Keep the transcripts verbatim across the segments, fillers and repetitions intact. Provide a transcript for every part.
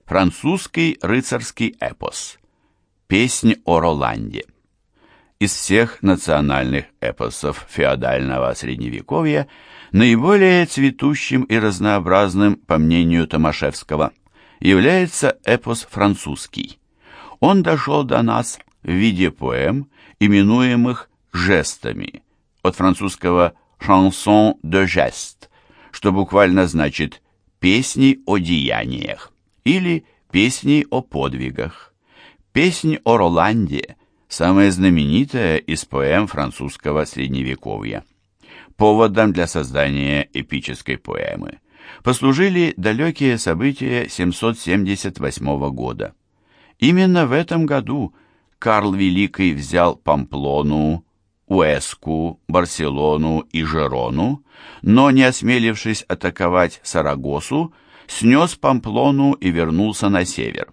Французский рыцарский эпос. Песнь о Роланде. Из всех национальных эпосов феодального Средневековья наиболее цветущим и разнообразным, по мнению Томашевского, является эпос французский. Он дошел до нас в виде поэм, именуемых жестами, от французского «chanson de geste», что буквально значит «песни о деяниях» или «песни о подвигах». Песнь о Роланде – самая знаменитая из поэм французского Средневековья. Поводом для создания эпической поэмы послужили далекие события семьсот семьдесят восьмого года. Именно в этом году Карл Великий взял Памплону, Уэску, Барселону и Жерону, но, не осмелившись атаковать Сарагосу, снес Памплону и вернулся на север.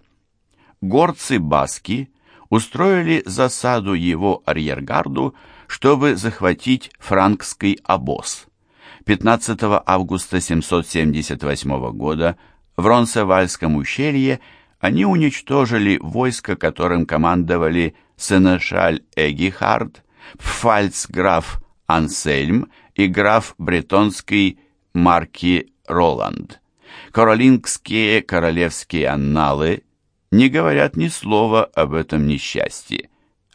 Горцы-баски устроили засаду его арьергарду, чтобы захватить франкский обоз. пятнадцатого августа семьсот семьдесят восьмого года в Ронсевальском ущелье они уничтожили войско, которым командовали сенешаль Эгихард, пфальцграф Ансельм и граф бретонский Марки Роланд. Каролингские королевские анналы не говорят ни слова об этом несчастье.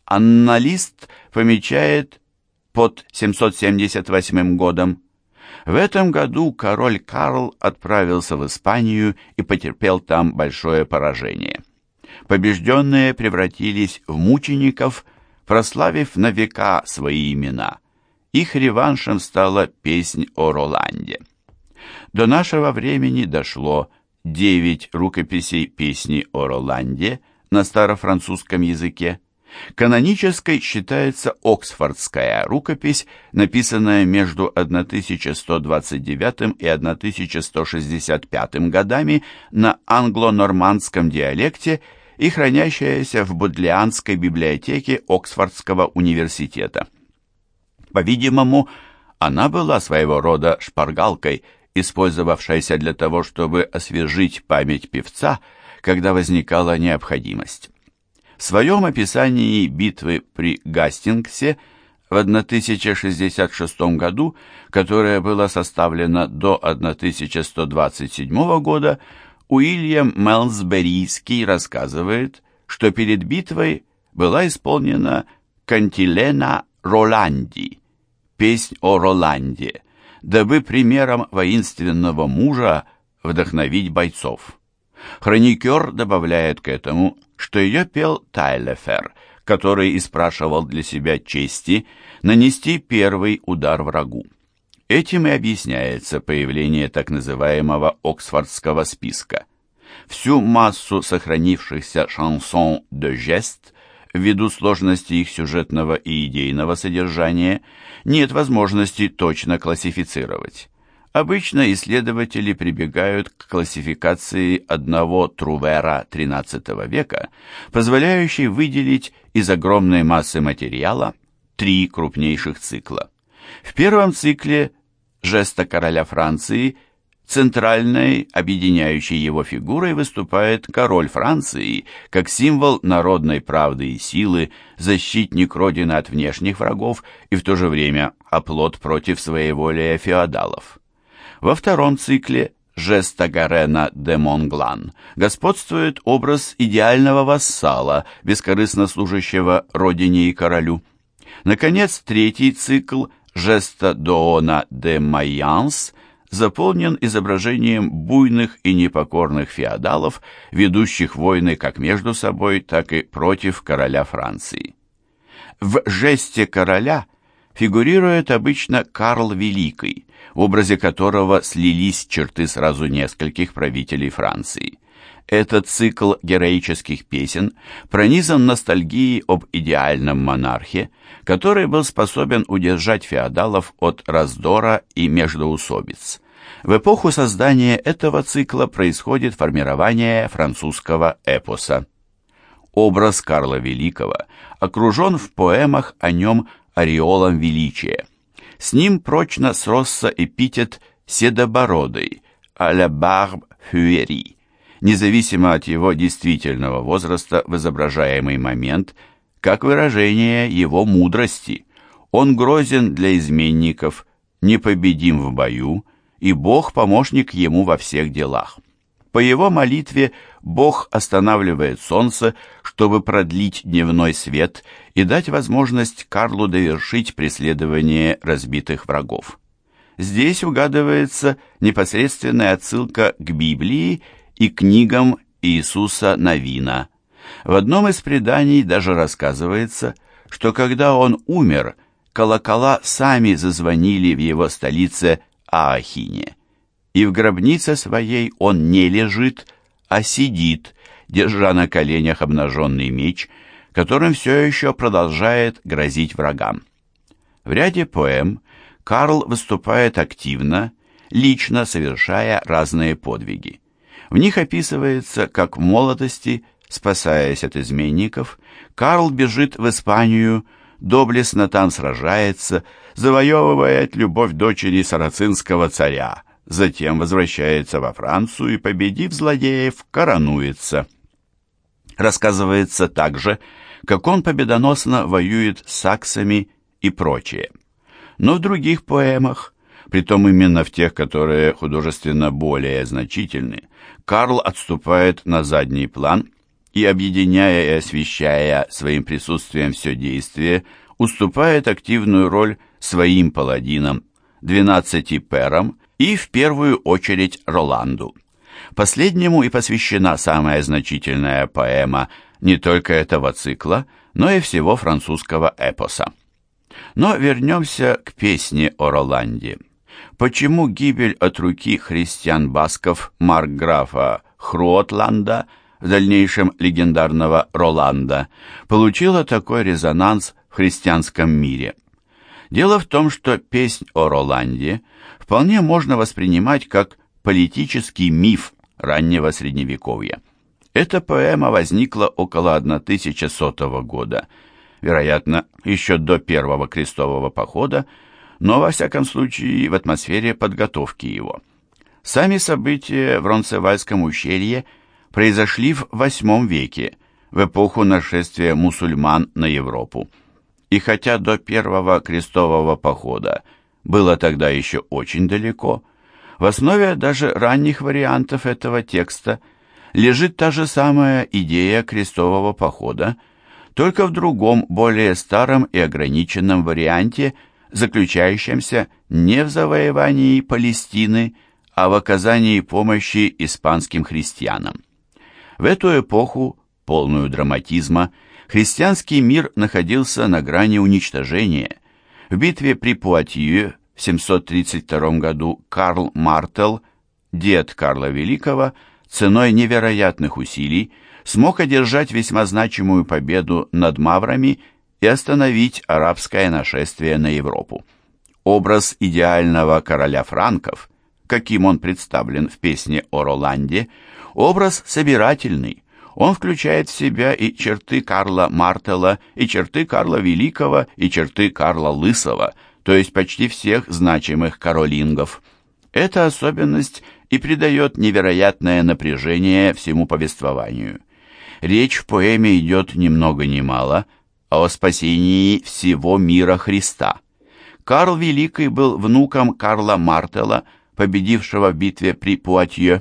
Анналист помечает под семьсот семьдесят восьмым годом: в этом году король Карл отправился в Испанию и потерпел там большое поражение. Побежденные превратились в мучеников, прославив на века свои имена. Их реваншем стала песнь о Роланде. До нашего времени дошло девять рукописей песни о Роланде на старофранцузском языке. Канонической считается Оксфордская рукопись, написанная между тысяча сто двадцать девятым и тысяча сто шестьдесят пятым годами на англо-нормандском диалекте и хранящаяся в Бодлианской библиотеке Оксфордского университета. По-видимому, она была своего рода шпаргалкой, использовавшейся для того, чтобы освежить память певца, когда возникала необходимость. В своем описании битвы при Гастингсе в тысяча шестьдесят шестом году, которое было составлено до тысяча сто двадцать седьмого года, Уильям Мелсберийский рассказывает, что перед битвой была исполнена «Кантилена Роланди» – песнь о Роланде, дабы примером воинственного мужа вдохновить бойцов. Хроникер добавляет к этому, что ее пел Тайлефер, который испрашивал для себя чести нанести первый удар врагу. Этим и объясняется появление так называемого Оксфордского списка. Всю массу сохранившихся «шансон де жест» ввиду сложности их сюжетного и идейного содержания нет возможности точно классифицировать. Обычно исследователи прибегают к классификации одного Трувера тринадцатого века, позволяющей выделить из огромной массы материала три крупнейших цикла. В первом цикле «Жеста короля Франции» центральной, объединяющей его фигурой выступает король Франции как символ народной правды и силы, защитник родины от внешних врагов и в то же время оплот против своеволия феодалов. Во втором цикле «Жеста Гарена де Монглан» господствует образ идеального вассала, бескорыстно служащего родине и королю. Наконец, третий цикл «Жеста Доона де Майянс» заполнен изображением буйных и непокорных феодалов, ведущих войны как между собой, так и против короля Франции. В «Жесте короля» фигурирует обычно Карл Великий, в образе которого слились черты сразу нескольких правителей Франции. Этот цикл героических песен пронизан ностальгией об идеальном монархе, который был способен удержать феодалов от раздора и междоусобиц. В эпоху создания этого цикла происходит формирование французского эпоса. Образ Карла Великого окружен в поэмах о нем ореолом величия. С ним прочно сросся эпитет «седобородый» «à la barbe fuérie». независимо от его действительного возраста в изображаемый момент, как выражение его мудрости. Он грозен для изменников, непобедим в бою, и Бог помощник ему во всех делах. По его молитве Бог останавливает солнце, чтобы продлить дневной свет и дать возможность Карлу довершить преследование разбитых врагов. Здесь угадывается непосредственная отсылка к Библии и книгам Иисуса Навина. В одном из преданий даже рассказывается, что когда он умер, колокола сами зазвонили в его столице Аахине, и в гробнице своей он не лежит, а сидит, держа на коленях обнаженный меч, которым все еще продолжает грозить врагам. В ряде поэм Карл выступает активно, лично совершая разные подвиги. В них описывается, как в молодости, спасаясь от изменников, Карл бежит в Испанию, доблестно там сражается, завоевывает любовь дочери сарацинского царя, затем возвращается во Францию и, победив злодеев, коронуется. Рассказывается также, как он победоносно воюет с саксами и прочее. Но в других поэмах, притом именно в тех, которые художественно более значительны, Карл отступает на задний план и, объединяя и освещая своим присутствием все действие, уступает активную роль своим паладинам, двенадцати перам и, в первую очередь, Роланду. Последнему и посвящена самая значительная поэма не только этого цикла, но и всего французского эпоса. Но вернемся к песне о Роланде. Почему гибель от руки христиан-басков маркграфа Хруотланда, в дальнейшем легендарного Роланда, получила такой резонанс в христианском мире? Дело в том, что песнь о Роланде вполне можно воспринимать как политический миф раннего Средневековья. Эта поэма возникла около тысяча сотого года, вероятно, еще до первого крестового похода, но, во всяком случае, в атмосфере подготовки его. Сами события в Ронцевальском ущелье произошли в восьмом веке, в эпоху нашествия мусульман на Европу. И хотя до первого крестового похода было тогда еще очень далеко, в основе даже ранних вариантов этого текста лежит та же самая идея крестового похода, только в другом, более старом и ограниченном варианте, заключающемся не в завоевании Палестины, а в оказании помощи испанским христианам. В эту эпоху, полную драматизма, христианский мир находился на грани уничтожения. В битве при Пуатье в семьсот тридцать втором году Карл Мартел, дед Карла Великого, ценой невероятных усилий смог одержать весьма значимую победу над маврами и остановить арабское нашествие на Европу. Образ идеального короля франков, каким он представлен в песне о Роланде, образ собирательный. Он включает в себя и черты Карла Мартела, и черты Карла Великого, и черты Карла Лысого, то есть почти всех значимых каролингов. Эта особенность и придает невероятное напряжение всему повествованию. Речь в поэме идет ни много ни мало о спасении всего мира Христа. Карл Великий был внуком Карла Мартела, победившего в битве при Пуатье.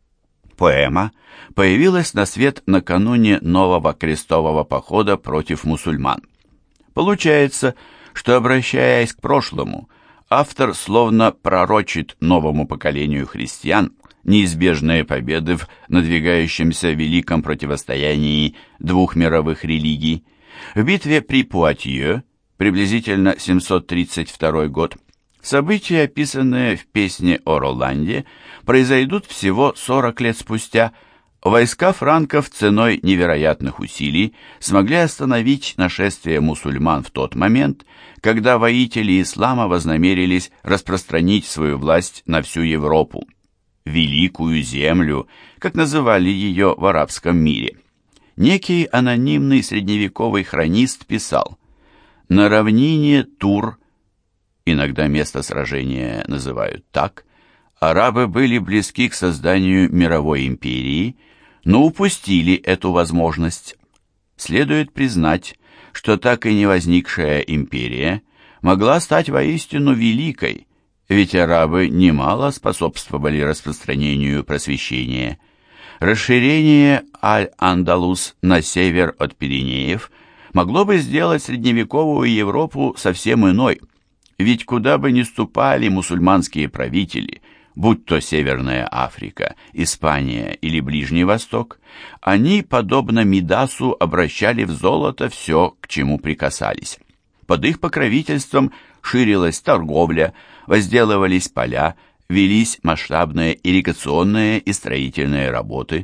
Поэма появилась на свет накануне нового крестового похода против мусульман. Получается, что, обращаясь к прошлому, автор словно пророчит новому поколению христиан неизбежные победы в надвигающемся великом противостоянии двух мировых религий. В битве при Пуатье, приблизительно семьсот тридцать второй год, события, описанные в песне о Роланде, произойдут всего сорок лет спустя. Войска франков ценой невероятных усилий смогли остановить нашествие мусульман в тот момент, когда воители ислама вознамерились распространить свою власть на всю Европу. Великую землю, как называли ее в арабском мире. Некий анонимный средневековый хронист писал: «На равнине Тур, иногда место сражения называют так, Арабы были близки к созданию мировой империи, но упустили эту возможность. Следует признать, что так и не возникшая империя могла стать воистину великой, ведь арабы немало способствовали распространению просвещения. Расширение Аль-Андалус на север от Пиренеев могло бы сделать средневековую Европу совсем иной, ведь куда бы ни ступали мусульманские правители, будь то Северная Африка, Испания или Ближний Восток, они, подобно Мидасу, обращали в золото все, к чему прикасались. Под их покровительством ширилась торговля, возделывались поля, велись масштабные ирригационные и строительные работы.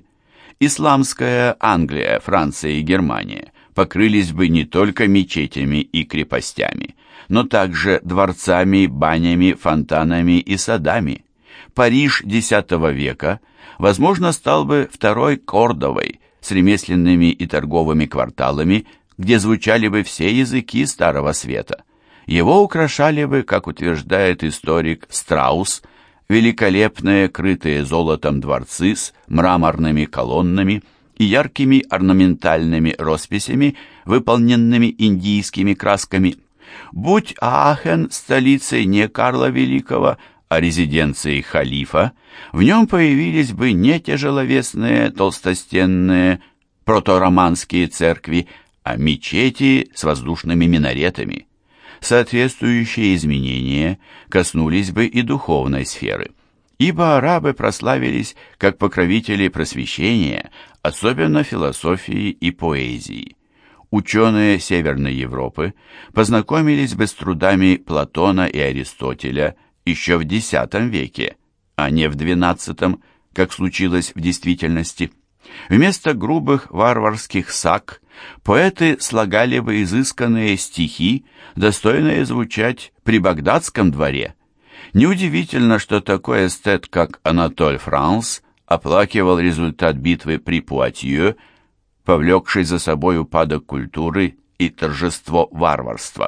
Исламская Англия, Франция и Германия покрылись бы не только мечетями и крепостями, но также дворцами, банями, фонтанами и садами. Париж X века, возможно, стал бы второй Кордовой с ремесленными и торговыми кварталами, где звучали бы все языки Старого Света. Его украшали бы, как утверждает историк Страус, великолепные, крытые золотом дворцы с мраморными колоннами и яркими орнаментальными росписями, выполненными индийскими красками. Будь Аахен столицей не Карла Великого, а резиденцией халифа, в нем появились бы не тяжеловесные толстостенные протороманские церкви, а мечети с воздушными минаретами. Соответствующие изменения коснулись бы и духовной сферы, ибо арабы прославились как покровители просвещения, особенно философии и поэзии. Ученые Северной Европы познакомились бы с трудами Платона и Аристотеля еще в X веке, а не в двенадцатом, как случилось в действительности. Вместо грубых варварских саг поэты слагали бы изысканные стихи, достойные звучать при багдадском дворе. Неудивительно, что такой эстет, как Анатоль Франс, оплакивал результат битвы при Пуатье, повлекший за собой упадок культуры и торжество варварства.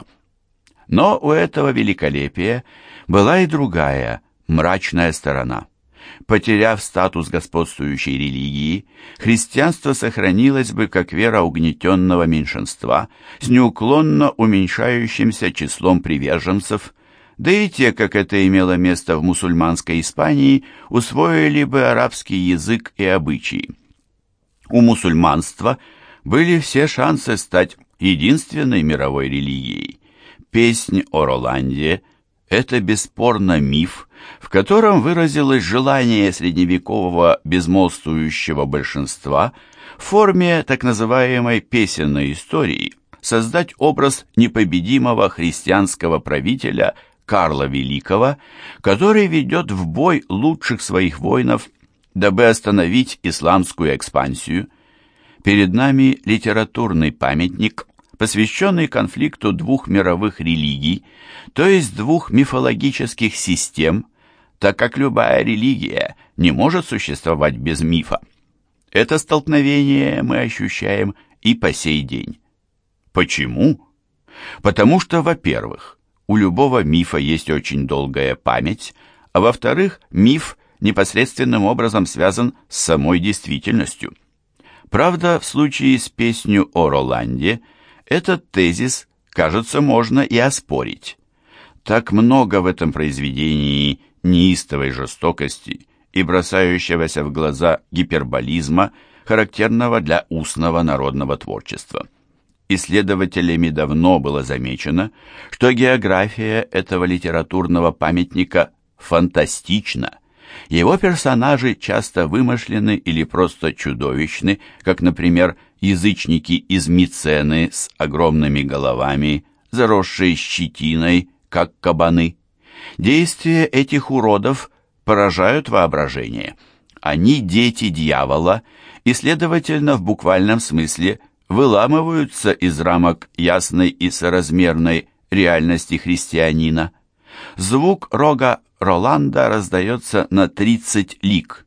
Но у этого великолепия была и другая, мрачная сторона. Потеряв статус господствующей религии, христианство сохранилось бы как вера угнетенного меньшинства с неуклонно уменьшающимся числом приверженцев, да и те, как это имело место в мусульманской Испании, усвоили бы арабский язык и обычаи. У мусульманства были все шансы стать единственной мировой религией. Песнь о Роланде – это бесспорно миф, в котором выразилось желание средневекового безмолвствующего большинства в форме так называемой песенной истории создать образ непобедимого христианского правителя Карла Великого, который ведет в бой лучших своих воинов, дабы остановить исламскую экспансию. Перед нами литературный памятник, посвященный конфликту двух мировых религий, то есть двух мифологических систем, так как любая религия не может существовать без мифа. Это столкновение мы ощущаем и по сей день. Почему? Потому что, во-первых, у любого мифа есть очень долгая память, а во-вторых, миф непосредственным образом связан с самой действительностью. Правда, в случае с песнью о Роланде этот тезис, кажется, можно и оспорить. Так много в этом произведении неистовой жестокости и бросающегося в глаза гиперболизма, характерного для устного народного творчества. Исследователями давно было замечено, что география этого литературного памятника фантастична. Его персонажи часто вымышлены или просто чудовищны, как, например, язычники из Мицены с огромными головами, заросшие щетиной, как кабаны. Действия этих уродов поражают воображение. Они дети дьявола и, следовательно, в буквальном смысле выламываются из рамок ясной и соразмерной реальности христианина. Звук рога Роланда раздается на тридцать лиг.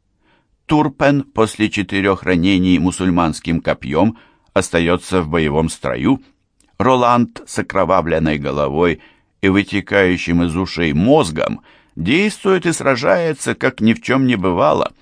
Турпен после четырех ранений мусульманским копьем остается в боевом строю. Роланд с окровавленной головой и вытекающим из ушей мозгом действует и сражается, как ни в чем не бывало.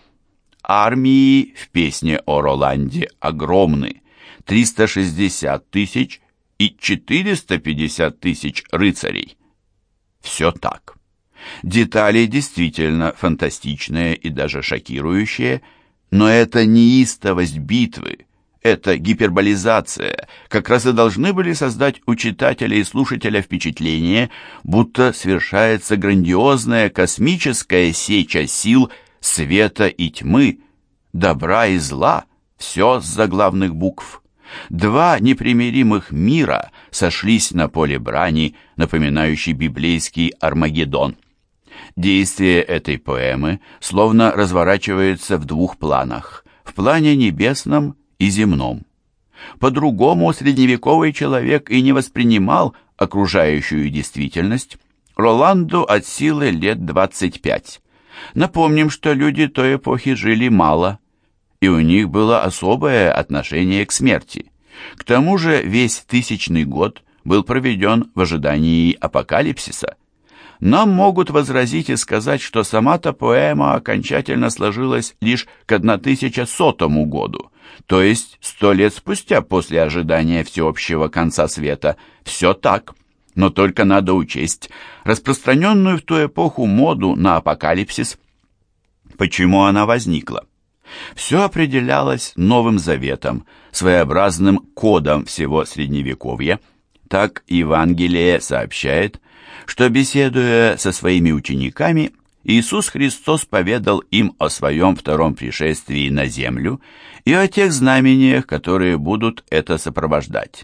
Армии в песне о Роланде огромны, триста шестьдесят тысяч и четыреста пятьдесят тысяч рыцарей. Все так. Детали действительно фантастичные и даже шокирующие, но это неистовость битвы, это гиперболизация как раз и должны были создать у читателя и слушателя впечатление, будто совершается грандиозная космическая сеча сил света и тьмы, добра и зла, все с заглавных букв. Два непримиримых мира сошлись на поле брани, напоминающей библейский Армагеддон. Действие этой поэмы словно разворачивается в двух планах, в плане небесном и земном. По-другому средневековый человек и не воспринимал окружающую действительность. Роланду от силы лет двадцать пять. Напомним, что люди той эпохи жили мало, и у них было особое отношение к смерти. К тому же весь тысячный год был проведен в ожидании апокалипсиса. Нам могут возразить и сказать, что сама-то поэма окончательно сложилась лишь к тысяча сотому году, то есть сто лет спустя после ожидания всеобщего конца света. Все так, но только надо учесть распространенную в ту эпоху моду на апокалипсис. Почему она возникла? Все определялось Новым Заветом, своеобразным кодом всего Средневековья. Так Евангелие сообщает, что, беседуя со своими учениками, Иисус Христос поведал им о своем втором пришествии на землю и о тех знамениях, которые будут это сопровождать.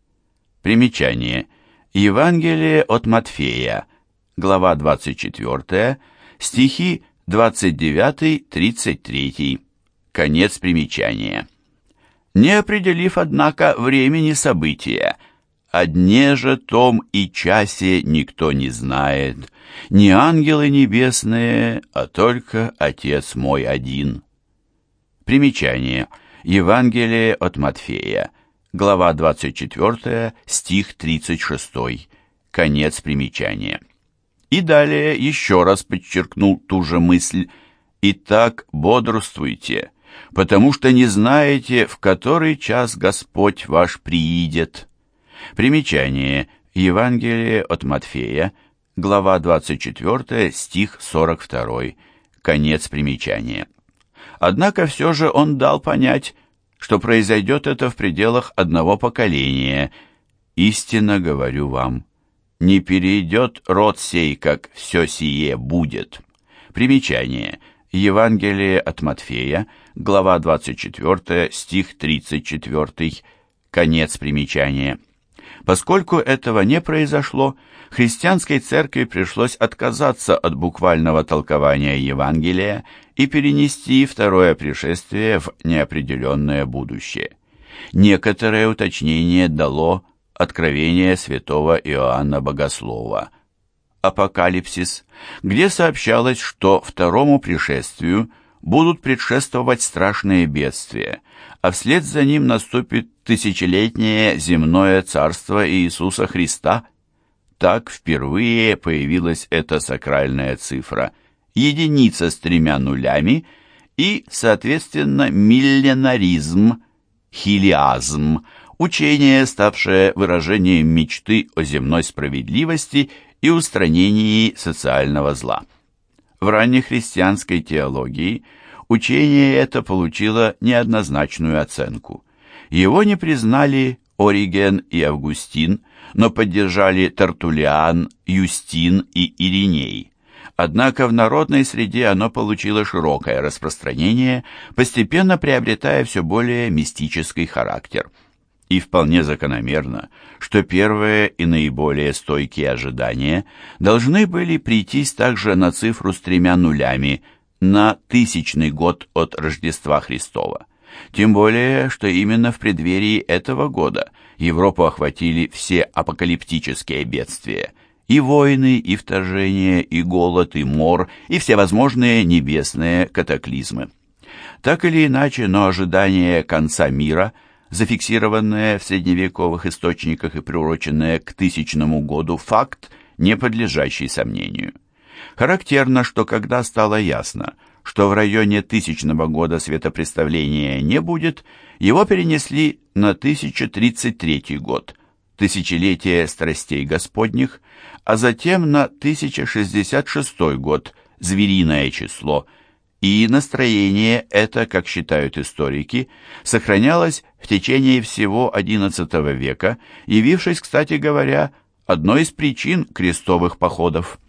Примечание. Евангелие от Матфея, глава двадцать четвёртая, стихи двадцать девятый тридцать три. Конец примечания. Не определив, однако, времени события, о дне же том и часе никто не знает, ни ангелы небесные, а только Отец мой один. Примечание. Евангелие от Матфея, глава двадцать четвёртая, стих тридцать шестой. Конец примечания. И далее еще раз подчеркнул ту же мысль. «Итак, бодрствуйте, потому что не знаете, в который час Господь ваш приидет». Примечание. Евангелие от Матфея, глава двадцать четвёртая, стих сорок второй. Конец примечания. Однако все же он дал понять, что произойдет это в пределах одного поколения. «Истинно говорю вам, не перейдет род сей, как все сие будет». Примечание. Евангелие от Матфея, глава двадцать четвёртая, стих тридцать четвёртый. Конец примечания. Поскольку этого не произошло, христианской церкви пришлось отказаться от буквального толкования Евангелия и перенести второе пришествие в неопределенное будущее. Некоторое уточнение дало откровение святого Иоанна Богослова, Апокалипсис, где сообщалось, что второму пришествию будут предшествовать страшные бедствия, а вслед за ним наступит тысячелетнее земное царство Иисуса Христа. Так впервые появилась эта сакральная цифра, единица с тремя нулями и, соответственно, милленаризм, хилиазм, учение, ставшее выражением мечты о земной справедливости и устранении социального зла. В раннехристианской теологии учение это получило неоднозначную оценку. Его не признали Ориген и Августин, но поддержали Тертуллиан, Юстин и Ириней. Однако в народной среде оно получило широкое распространение, постепенно приобретая все более мистический характер. И вполне закономерно, что первые и наиболее стойкие ожидания должны были прийтись также на цифру с тремя нулями, на тысячный год от Рождества Христова. Тем более, что именно в преддверии этого года Европу охватили все апокалиптические бедствия, и войны, и вторжения, и голод, и мор, и всевозможные небесные катаклизмы. Так или иначе, но ожидание конца мира, зафиксированное в средневековых источниках и приуроченное к тысячному году, факт, не подлежащий сомнению. Характерно, что когда стало ясно, что в районе тысячного года светопреставления не будет, его перенесли на тысяча тридцать третий год, тысячелетие страстей Господних, а затем на тысяча шестьдесят шестой год, звериное число, и настроение это, как считают историки, сохранялось в течение всего одиннадцатого века, явившись, кстати говоря, одной из причин крестовых походов.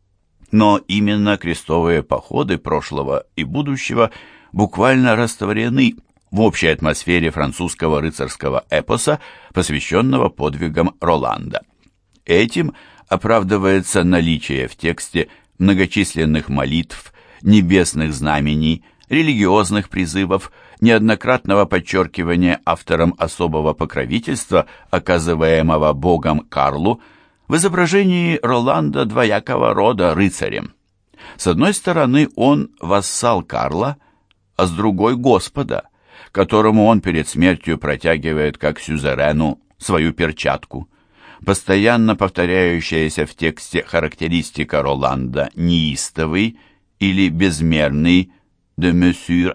Но именно крестовые походы прошлого и будущего буквально растворены в общей атмосфере французского рыцарского эпоса, посвященного подвигам Роланда. Этим оправдывается наличие в тексте многочисленных молитв, небесных знамений, религиозных призывов, неоднократного подчеркивания автором особого покровительства, оказываемого богом Карлу, в изображении Роланда двоякого рода рыцарем. С одной стороны, он вассал Карла, а с другой — Господа, которому он перед смертью протягивает как сюзерену свою перчатку. Постоянно повторяющаяся в тексте характеристика Роланда «неистовый» или «безмерный» «de mesure».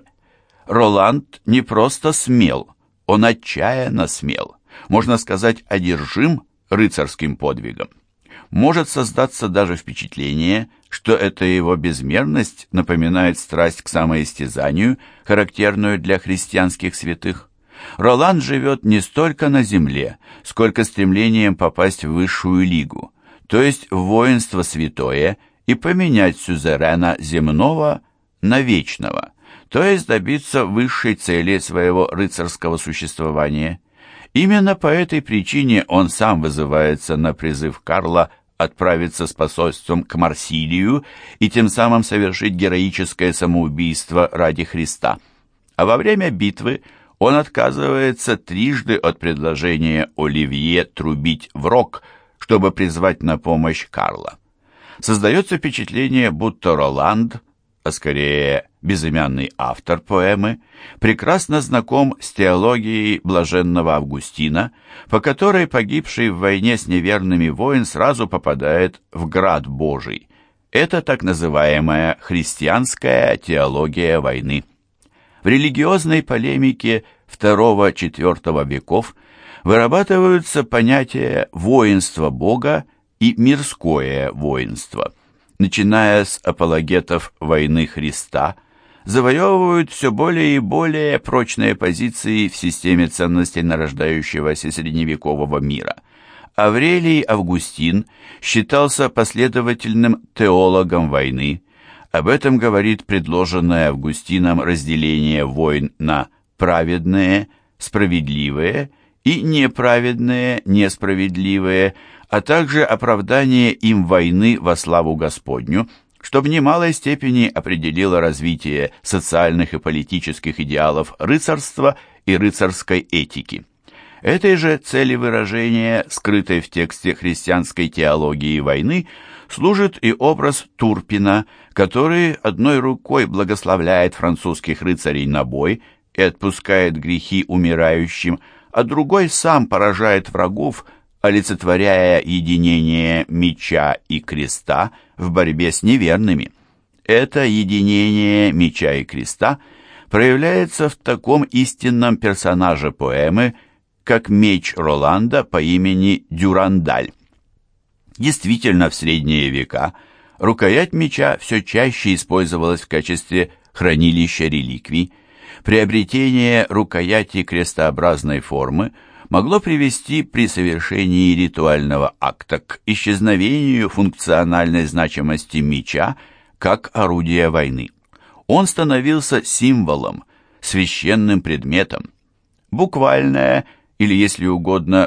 Роланд не просто смел, он отчаянно смел, можно сказать, одержим рыцарским подвигом. Может создаться даже впечатление, что эта его безмерность напоминает страсть к самоистязанию, характерную для христианских святых. Роланд живет не столько на земле, сколько стремлением попасть в высшую лигу, то есть в воинство святое, и поменять сюзерена земного на вечного, то есть добиться высшей цели своего рыцарского существования. Именно по этой причине он сам вызывается на призыв Карла отправиться с посольством к Марсилию и тем самым совершить героическое самоубийство ради Христа. А во время битвы он отказывается трижды от предложения Оливье трубить в рог, чтобы призвать на помощь Карла. Создается впечатление, будто Роланд, а скорее безымянный автор поэмы, прекрасно знаком с теологией блаженного Августина, по которой погибший в войне с неверными воин сразу попадает в град Божий. Это так называемая христианская теология войны. В религиозной полемике второго-четвёртого веков вырабатываются понятия воинства Бога и мирское воинство. Начиная с апологетов войны Христа, завоевывают все более и более прочные позиции в системе ценностей нарождающегося средневекового мира. Аврелий Августин считался последовательным теологом войны. Об этом говорит предложенное Августином разделение войн на праведные, справедливые и неправедные, несправедливые, а также оправдание им войны во славу Господню, что в немалой степени определило развитие социальных и политических идеалов рыцарства и рыцарской этики. Этой же цели выражения, скрытой в тексте христианской теологии войны, служит и образ Турпина, который одной рукой благословляет французских рыцарей на бой и отпускает грехи умирающим, а другой сам поражает врагов, олицетворяя единение меча и креста в борьбе с неверными. Это единение меча и креста проявляется в таком истинном персонаже поэмы, как меч Роланда по имени Дюрандаль. Действительно, в средние века рукоять меча все чаще использовалась в качестве хранилища реликвий. Приобретение рукояти крестообразной формы могло привести при совершении ритуального акта к исчезновению функциональной значимости меча как орудия войны. Он становился символом, священным предметом. Буквальное, или, если угодно,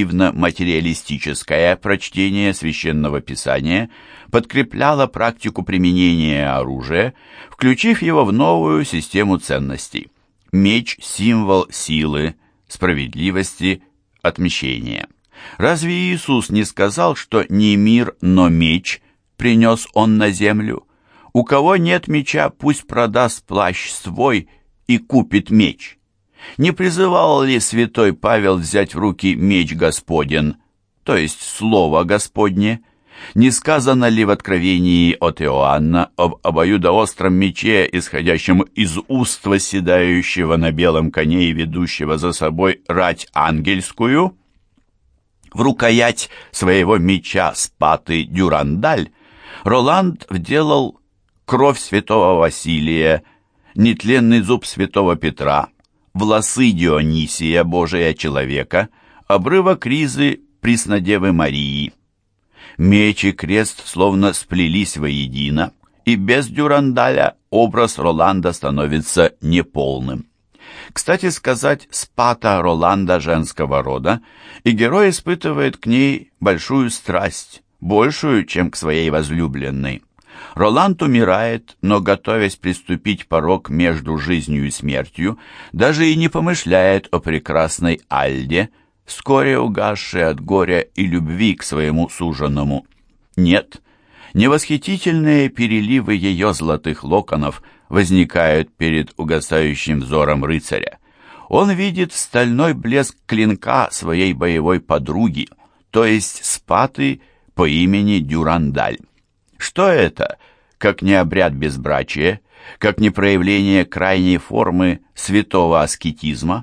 примитивно-материалистическое прочтение Священного Писания подкрепляло практику применения оружия, включив его в новую систему ценностей. Меч – символ силы, справедливости, отмщения. Разве Иисус не сказал, что не мир, но меч принес Он на землю? У кого нет меча, пусть продаст плащ свой и купит меч. Не призывал ли святой Павел взять в руки меч Господен, то есть Слово Господне? Не сказано ли в Откровении от Иоанна об обоюдоостром мече, исходящем из уст восседающего на белом коне и ведущего за собой рать ангельскую? В рукоять своего меча спаты Дюрандаль Роланд вделал кровь святого Василия, нетленный зуб святого Петра, волосы Дионисия, Божия человека, обрывок ризы Преснодевы Марии. Меч и крест словно сплелись воедино, и без Дюрандаля образ Роланда становится неполным. Кстати сказать, спата Роланда женского рода, и герой испытывает к ней большую страсть, большую, чем к своей возлюбленной. Роланд умирает, но, готовясь приступить порог между жизнью и смертью, даже и не помышляет о прекрасной Альде, вскоре угасшей от горя и любви к своему суженому. Нет, невосхитительные переливы ее золотых локонов возникают перед угасающим взором рыцаря. Он видит стальной блеск клинка своей боевой подруги, то есть спаты по имени Дюрандаль. Что это, как не обряд безбрачия, как не проявление крайней формы святого аскетизма?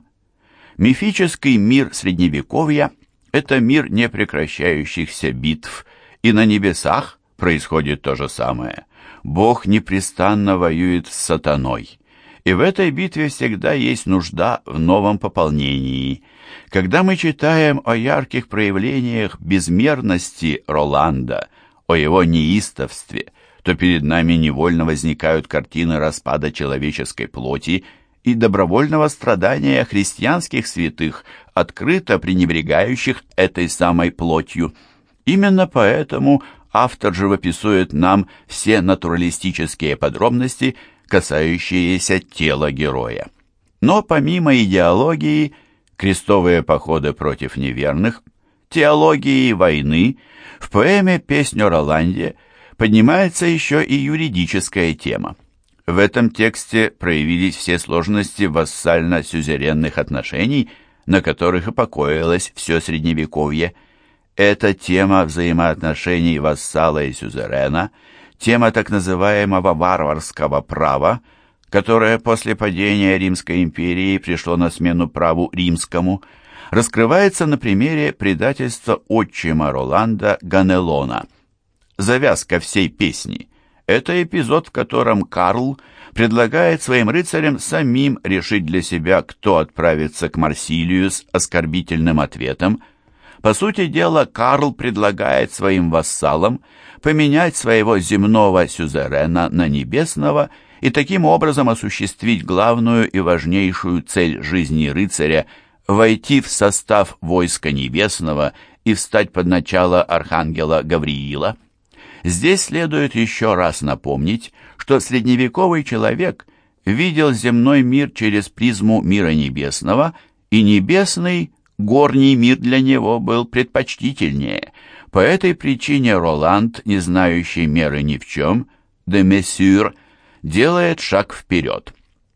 Мифический мир Средневековья – это мир непрекращающихся битв, и на небесах происходит то же самое. Бог непрестанно воюет с сатаной, и в этой битве всегда есть нужда в новом пополнении. Когда мы читаем о ярких проявлениях безмерности Роланда, о его неистовстве, то перед нами невольно возникают картины распада человеческой плоти и добровольного страдания христианских святых, открыто пренебрегающих этой самой плотью. Именно поэтому автор живописует нам все натуралистические подробности, касающиеся тела героя. Но помимо идеологии, крестовые походы против неверных, теологии войны, в поэме «Песнь о Роланде» поднимается еще и юридическая тема. В этом тексте проявились все сложности вассально-сюзеренных отношений, на которых и покоилось все Средневековье. Эта тема взаимоотношений вассала и сюзерена, тема так называемого варварского права, которое после падения Римской империи пришло на смену праву римскому, раскрывается на примере предательства отчима Роланда Ганелона. Завязка всей песни – это эпизод, в котором Карл предлагает своим рыцарям самим решить для себя, кто отправится к Марсилию с оскорбительным ответом. По сути дела, Карл предлагает своим вассалам поменять своего земного сюзерена на небесного и таким образом осуществить главную и важнейшую цель жизни рыцаря – войти в состав войска небесного и встать под начало архангела Гавриила. Здесь следует еще раз напомнить, что средневековый человек видел земной мир через призму мира небесного, и небесный, горний мир для него был предпочтительнее. По этой причине Роланд, не знающий меры ни в чем, де Мессюр, делает шаг вперед.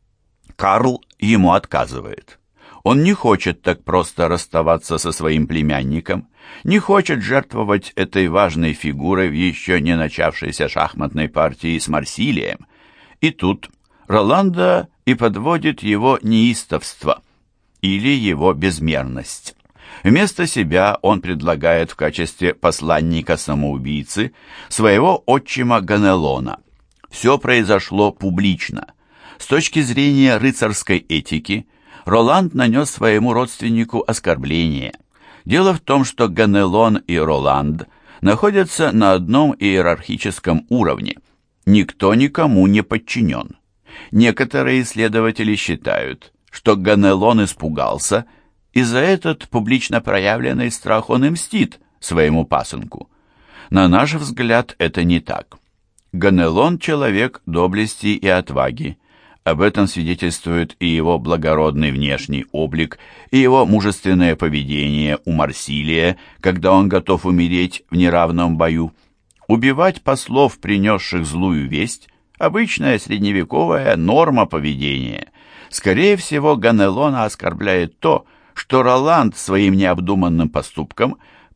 Карл ему отказывает. Он не хочет так просто расставаться со своим племянником, не хочет жертвовать этой важной фигурой в еще не начавшейся шахматной партии с Марсилием. И тут Роланда и подводит его неистовство или его безмерность. Вместо себя он предлагает в качестве посланника-самоубийцы своего отчима Ганелона. Все произошло публично. С точки зрения рыцарской этики, Роланд нанес своему родственнику оскорбление. Дело в том, что Ганелон и Роланд находятся на одном иерархическом уровне. Никто никому не подчинен. Некоторые исследователи считают, что Ганелон испугался, и за этот публично проявленный страх он и мстит своему пасынку. На наш взгляд, это не так. Ганелон – человек доблести и отваги. Об этом свидетельствует и его благородный внешний облик, и его мужественное поведение у Марсилия, когда он готов умереть в неравном бою. Убивать послов, принесших злую весть, обычная средневековая норма поведения. Скорее всего, Ганелона оскорбляет то, что Роланд своим необдуманным поступком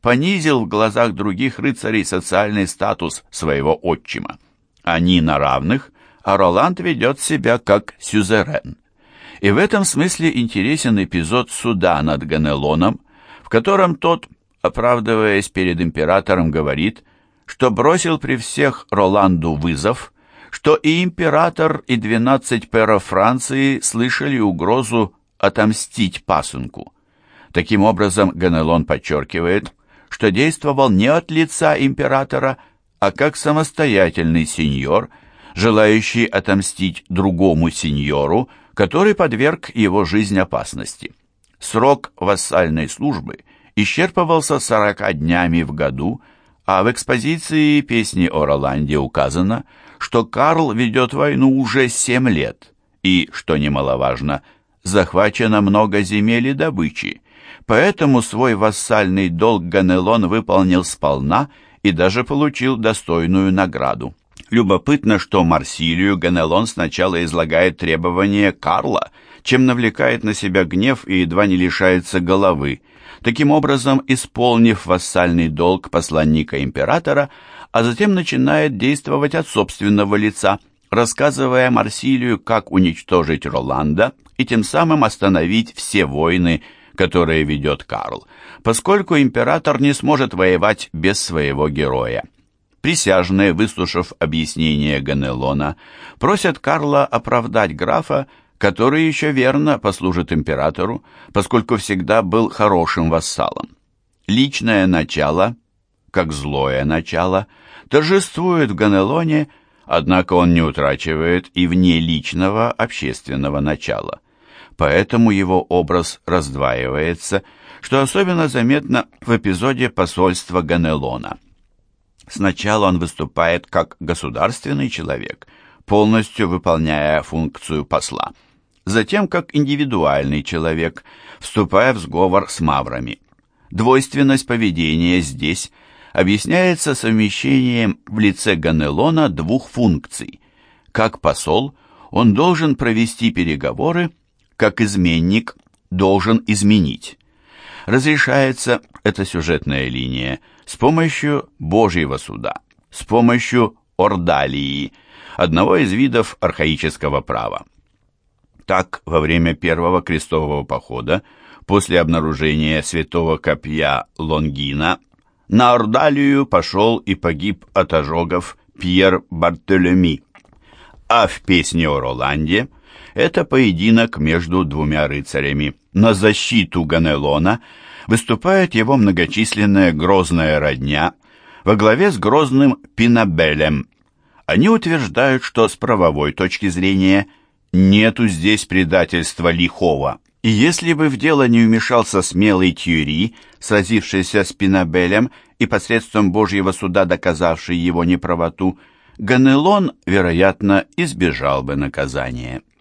понизил в глазах других рыцарей социальный статус своего отчима. Они на равных, а Роланд ведет себя как сюзерен. И в этом смысле интересен эпизод суда над Ганелоном, в котором тот, оправдываясь перед императором, говорит, что бросил при всех Роланду вызов, что и император, и двенадцать пэров Франции слышали угрозу отомстить пасынку. Таким образом, Ганелон подчеркивает, что действовал не от лица императора, а как самостоятельный сеньор, желающий отомстить другому сеньору, который подверг его жизнь опасности. Срок вассальной службы исчерпывался сорока днями в году, а в экспозиции песни о Роланде указано, что Карл ведет войну уже семь лет, и, что немаловажно, захвачено много земель и добычи, поэтому свой вассальный долг Ганелон выполнил сполна и даже получил достойную награду. Любопытно, что Марсилию Ганелон сначала излагает требования Карла, чем навлекает на себя гнев и едва не лишается головы, таким образом исполнив вассальный долг посланника императора, а затем начинает действовать от собственного лица, рассказывая Марсилию, как уничтожить Роланда и тем самым остановить все войны, которые ведет Карл, поскольку император не сможет воевать без своего героя. Присяжные, выслушав объяснение Ганелона, просят Карла оправдать графа, который еще верно послужит императору, поскольку всегда был хорошим вассалом. Личное начало, как злое начало, торжествует в Ганелоне, однако он не утрачивает и внеличного общественного начала. Поэтому его образ раздваивается, что особенно заметно в эпизоде посольства Ганелона. Сначала он выступает как государственный человек, полностью выполняя функцию посла. Затем как индивидуальный человек, вступая в сговор с маврами. Двойственность поведения здесь объясняется совмещением в лице Ганелона двух функций. Как посол он должен провести переговоры, как изменник должен изменить. Разрешается эта сюжетная линия с помощью Божьего суда, с помощью ордалии, одного из видов архаического права. Так, во время первого крестового похода, после обнаружения святого копья Лонгина, на ордалию пошел и погиб от ожогов Пьер Бартолеми. А в песне о Роланде это поединок между двумя рыцарями. На защиту Ганелона выступает его многочисленная грозная родня во главе с грозным Пинабелем. Они утверждают, что с правовой точки зрения нету здесь предательства лихого. И если бы в дело не вмешался смелый Тьюри, сразившийся с Пинабелем и посредством Божьего суда доказавший его неправоту, Ганелон, вероятно, избежал бы наказания.